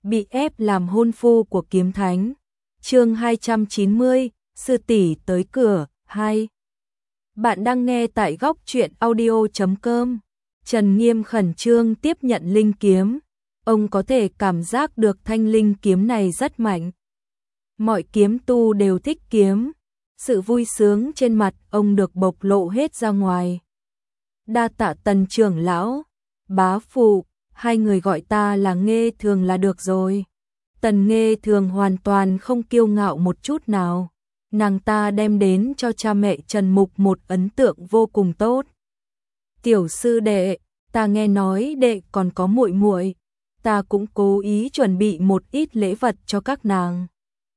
bị ép làm hôn phu của kiếm thánh. Chương 290, sư tỷ tới cửa, 2. Bạn đang nghe tại góc truyện audio.com. Trần Nghiêm khẩn trương tiếp nhận linh kiếm. Ông có thể cảm giác được thanh linh kiếm này rất mạnh. Mọi kiếm tu đều thích kiếm. Sự vui sướng trên mặt ông được bộc lộ hết ra ngoài. Đa tạ Tần trưởng lão, bá phụ, hai người gọi ta là Nghê Thường là được rồi. Tần Nghê Thường hoàn toàn không kiêu ngạo một chút nào. Nàng ta đem đến cho cha mẹ Trần Mục một ấn tượng vô cùng tốt. Tiểu sư đệ, ta nghe nói đệ còn có muội muội, ta cũng cố ý chuẩn bị một ít lễ vật cho các nàng.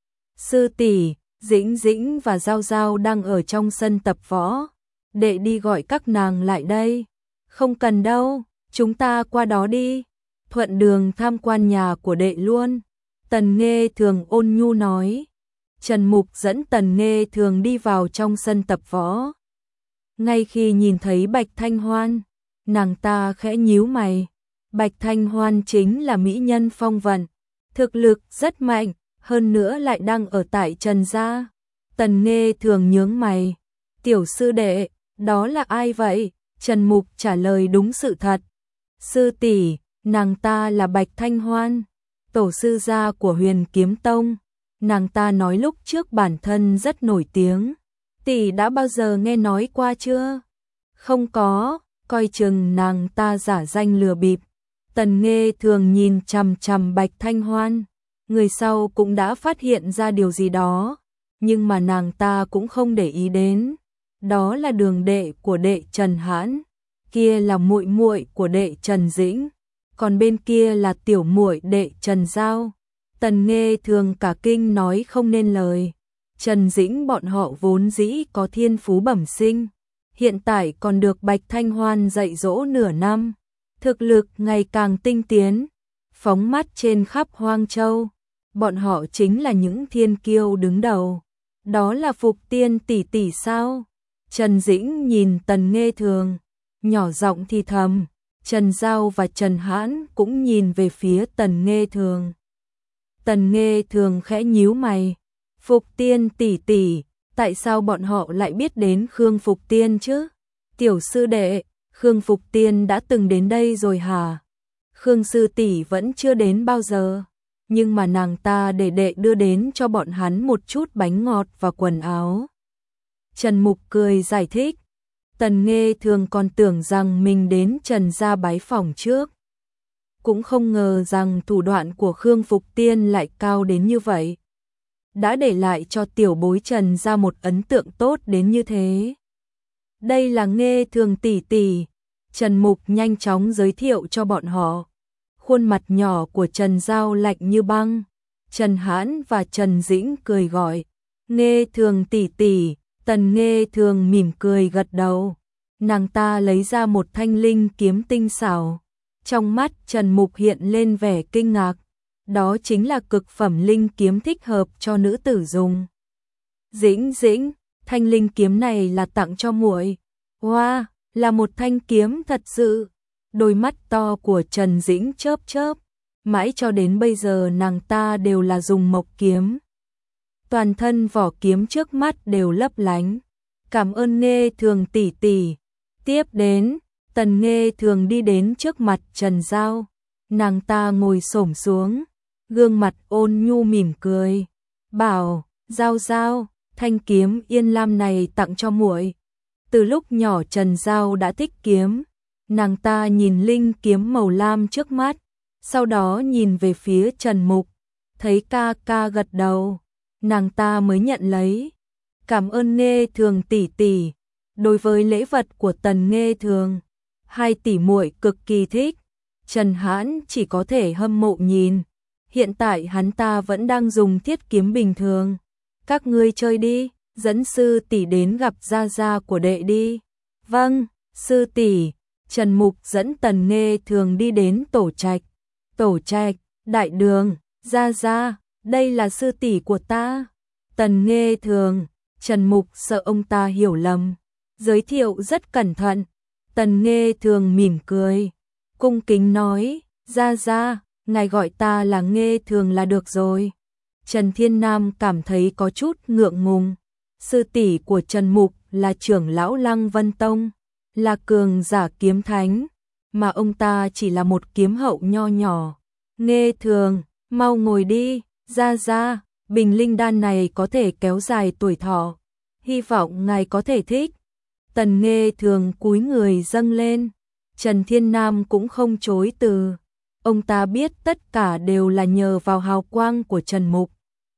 Sư tỷ, Dĩnh Dĩnh và Giao Giao đang ở trong sân tập võ, đệ đi gọi các nàng lại đây. Không cần đâu, chúng ta qua đó đi, thuận đường tham quan nhà của đệ luôn. Tần Nghê Thường ôn nhu nói. Trần Mục dẫn Tần Nghê Thường đi vào trong sân tập võ. Ngay khi nhìn thấy Bạch Thanh Hoan, nàng ta khẽ nhíu mày. Bạch Thanh Hoan chính là mỹ nhân phong vận, thực lực rất mạnh, hơn nữa lại đang ở tại Trần gia. Tần Nghê Thường nhướng mày. Tiểu sư đệ, đó là ai vậy? Trần Mục trả lời đúng sự thật. Sư tỷ, nàng ta là Bạch Thanh Hoan, tổ sư gia của Huyền Kiếm Tông. Nàng ta nói lúc trước bản thân rất nổi tiếng. Tỷ đã bao giờ nghe nói qua chưa? Không có, coi chừng nàng ta giả danh lừa bịp. Tần Nghê Thường nhìn chằm chằm Bạch Thanh Hoan. Người sau cũng đã phát hiện ra điều gì đó, nhưng mà nàng ta cũng không để ý đến. Đó là đường đệ của đệ Trần Hãn, kia là muội muội của đệ Trần Dĩnh, còn bên kia là tiểu muội đệ Trần Giao. Tần Nghê Thường cả kinh nói không nên lời. Trần Dĩnh bọn họ vốn dĩ có thiên phú bẩm sinh, hiện tại còn được Bạch Thanh Hoan dạy dỗ nửa năm, thực lực ngày càng tinh tiến, phóng mắt trên khắp Hoang Châu. Bọn họ chính là những thiên kiêu đứng đầu. Đó là Phục Tiên tỷ tỷ sao? Trần Dĩnh nhìn Tần Nghê Thường, nhỏ giọng thì thầm. Trần Giao và Trần Hãn cũng nhìn về phía Tần Nghê Thường. Tần Nghê Thường khẽ nhíu mày. Phục Tiên tỷ tỷ, tại sao bọn họ lại biết đến Khương Phục Tiên chứ? Tiểu sư đệ, Khương Phục Tiên đã từng đến đây rồi hả? Khương sư tỷ vẫn chưa đến bao giờ, nhưng mà nàng ta để đệ đưa đến cho bọn hắn một chút bánh ngọt và quần áo. Trần Mục cười giải thích. Tần Nghê Thường còn tưởng rằng mình đến Trần gia bái phỏng trước. Cũng không ngờ rằng thủ đoạn của Khương Phục Tiên lại cao đến như vậy. Đã để lại cho tiểu bối Trần gia một ấn tượng tốt đến như thế. Đây là Nghê Thường tỷ tỷ. Trần Mục nhanh chóng giới thiệu cho bọn họ. Khuôn mặt nhỏ của Trần Giao lạnh như băng. Trần Hãn và Trần Dĩnh cười gọi. Nghê Thường tỷ tỷ. Tần Nghê Thường mỉm cười gật đầu. Nàng ta lấy ra một thanh linh kiếm tinh xảo. Trong mắt Trần Mục hiện lên vẻ kinh ngạc. Đó chính là cực phẩm linh kiếm thích hợp cho nữ tử dùng. Dĩnh Dĩnh, thanh linh kiếm này là tặng cho muội. Wow, là một thanh kiếm thật sự. Đôi mắt to của Trần Dĩnh chớp chớp. Mãi cho đến bây giờ nàng ta đều là dùng mộc kiếm. Toàn thân vỏ kiếm trước mắt đều lấp lánh. Cảm ơn Nghê Thường tỷ tỷ. Tiếp đến, Tần Nghê Thường đi đến trước mặt Trần Giao. Nàng ta ngồi xổm xuống, gương mặt ôn nhu mỉm cười. Bảo, Giao Giao, thanh kiếm yên lam này tặng cho muội. Từ lúc nhỏ Trần Giao đã thích kiếm. Nàng ta nhìn linh kiếm màu lam trước mắt, sau đó nhìn về phía Trần Mục. Thấy ca ca gật đầu, nàng ta mới nhận lấy. Cảm ơn Nghê Thường tỷ tỷ. Đối với lễ vật của Tần Nghê Thường, hai tỷ muội cực kỳ thích. Trần Hãn chỉ có thể hâm mộ nhìn. Hiện tại hắn ta vẫn đang dùng thiết kiếm bình thường. Các ngươi chơi đi, dẫn sư tỷ đến gặp gia gia của đệ đi. Vâng, sư tỷ. Trần Mục dẫn Tần Nghê Thường đi đến tổ trạch. Tổ trạch, đại đường, gia gia, đây là sư tỷ của ta. Tần Nghê Thường, Trần Mục sợ ông ta hiểu lầm, giới thiệu rất cẩn thận. Tần Nghê Thường mỉm cười, cung kính nói, gia gia, ngài gọi ta là Nghê Thường là được rồi. Trần Thiên Nam cảm thấy có chút ngượng ngùng. Sư tỷ của Trần Mục là trưởng lão Lăng Vân Tông, là cường giả kiếm thánh, mà ông ta chỉ là một kiếm hậu nho nhỏ. Nghê Thường, mau ngồi đi, ra, bình linh đan này có thể kéo dài tuổi thọ, hy vọng ngài có thể thích. Tần Nghê Thường cúi người dâng lên, Trần Thiên Nam cũng không chối từ. Ông ta biết tất cả đều là nhờ vào hào quang của Trần Mục.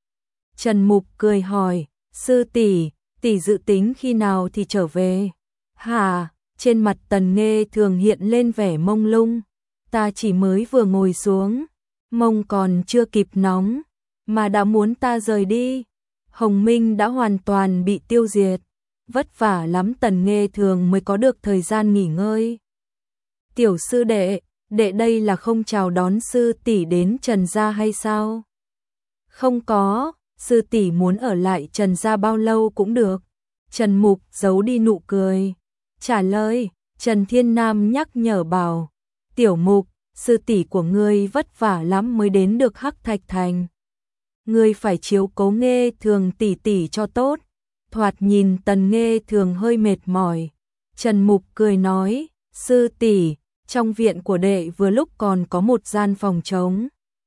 Trần Mục cười hỏi, sư tỷ, tỷ dự tính khi nào thì trở về? Hả? Trên mặt Tần Nghê Thường hiện lên vẻ mông lung. Ta chỉ mới vừa ngồi xuống, mông còn chưa kịp nóng, mà đã muốn ta rời đi. Hồng Minh đã hoàn toàn bị tiêu diệt. Vất vả lắm Tần Nghê Thường mới có được thời gian nghỉ ngơi. Tiểu sư đệ, đệ đây là không chào đón sư tỷ đến Trần gia hay sao? Không có, sư tỷ muốn ở lại Trần gia bao lâu cũng được. Trần Mục giấu đi nụ cười. Trả lời, Trần Thiên Nam nhắc nhở bảo, Tiểu Mục, sư tỷ của ngươi vất vả lắm mới đến được Hắc Thạch Thành. Ngươi phải chiếu cố Nghê Thường tỷ tỷ cho tốt. Thoạt nhìn Tần Nghê Thường hơi mệt mỏi. Trần Mục cười nói, sư tỷ, trong viện của đệ vừa lúc còn có một gian phòng trống.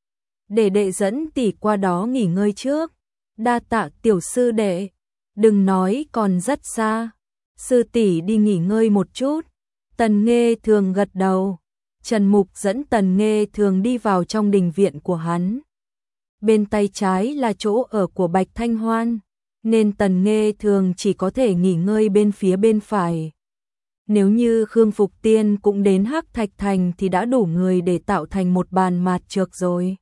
Để đệ dẫn tỷ qua đó nghỉ ngơi trước. Đa tạ tiểu sư đệ, đừng nói còn rất xa. Sư tỷ đi nghỉ ngơi một chút. Tần Nghê Thường gật đầu. Trần Mục dẫn Tần Nghê Thường đi vào trong đình viện của hắn. Bên tay trái là chỗ ở của Bạch Thanh Hoan, nên Tần Nghê Thường chỉ có thể nghỉ ngơi bên phía bên phải. Nếu như Khương Phục Tiên cũng đến Hắc Thạch Thành thì đã đủ người để tạo thành một bàn mạt trược rồi.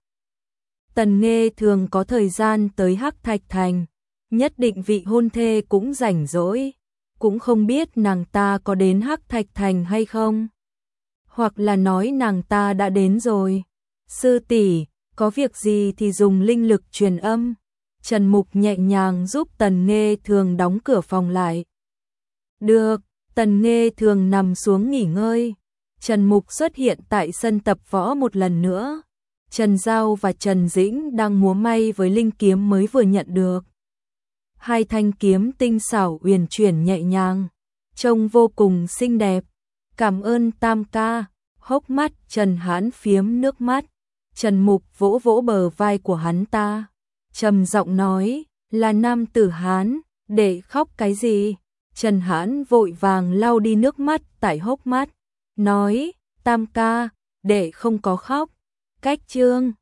Tần Nghê Thường có thời gian tới Hắc Thạch Thành, nhất định vị hôn thê cũng rảnh rỗi, cũng không biết nàng ta có đến Hắc Thạch Thành hay không. Hoặc là nói nàng ta đã đến rồi. Sư tỷ, có việc gì thì dùng linh lực truyền âm. Trần Mục nhẹ nhàng giúp Tần Nghê Thường đóng cửa phòng lại. Được, Tần Nghê Thường nằm xuống nghỉ ngơi. Trần Mục xuất hiện tại sân tập võ một lần nữa. Trần Giao và Trần Dĩnh đang múa may với linh kiếm mới vừa nhận được. Hai thanh kiếm tinh xảo uyển chuyển nhẹ nhàng, trông vô cùng xinh đẹp. Cảm ơn Tam ca. Hốc mắt Trần Hãn phiếm nước mắt. Trần Mục vỗ vỗ bờ vai của hắn ta, trầm giọng nói, là nam tử Hán, để khóc cái gì? Trần Hãn vội vàng lau đi nước mắt tại hốc mắt, nói, Tam ca, đệ không có khóc. Cách chương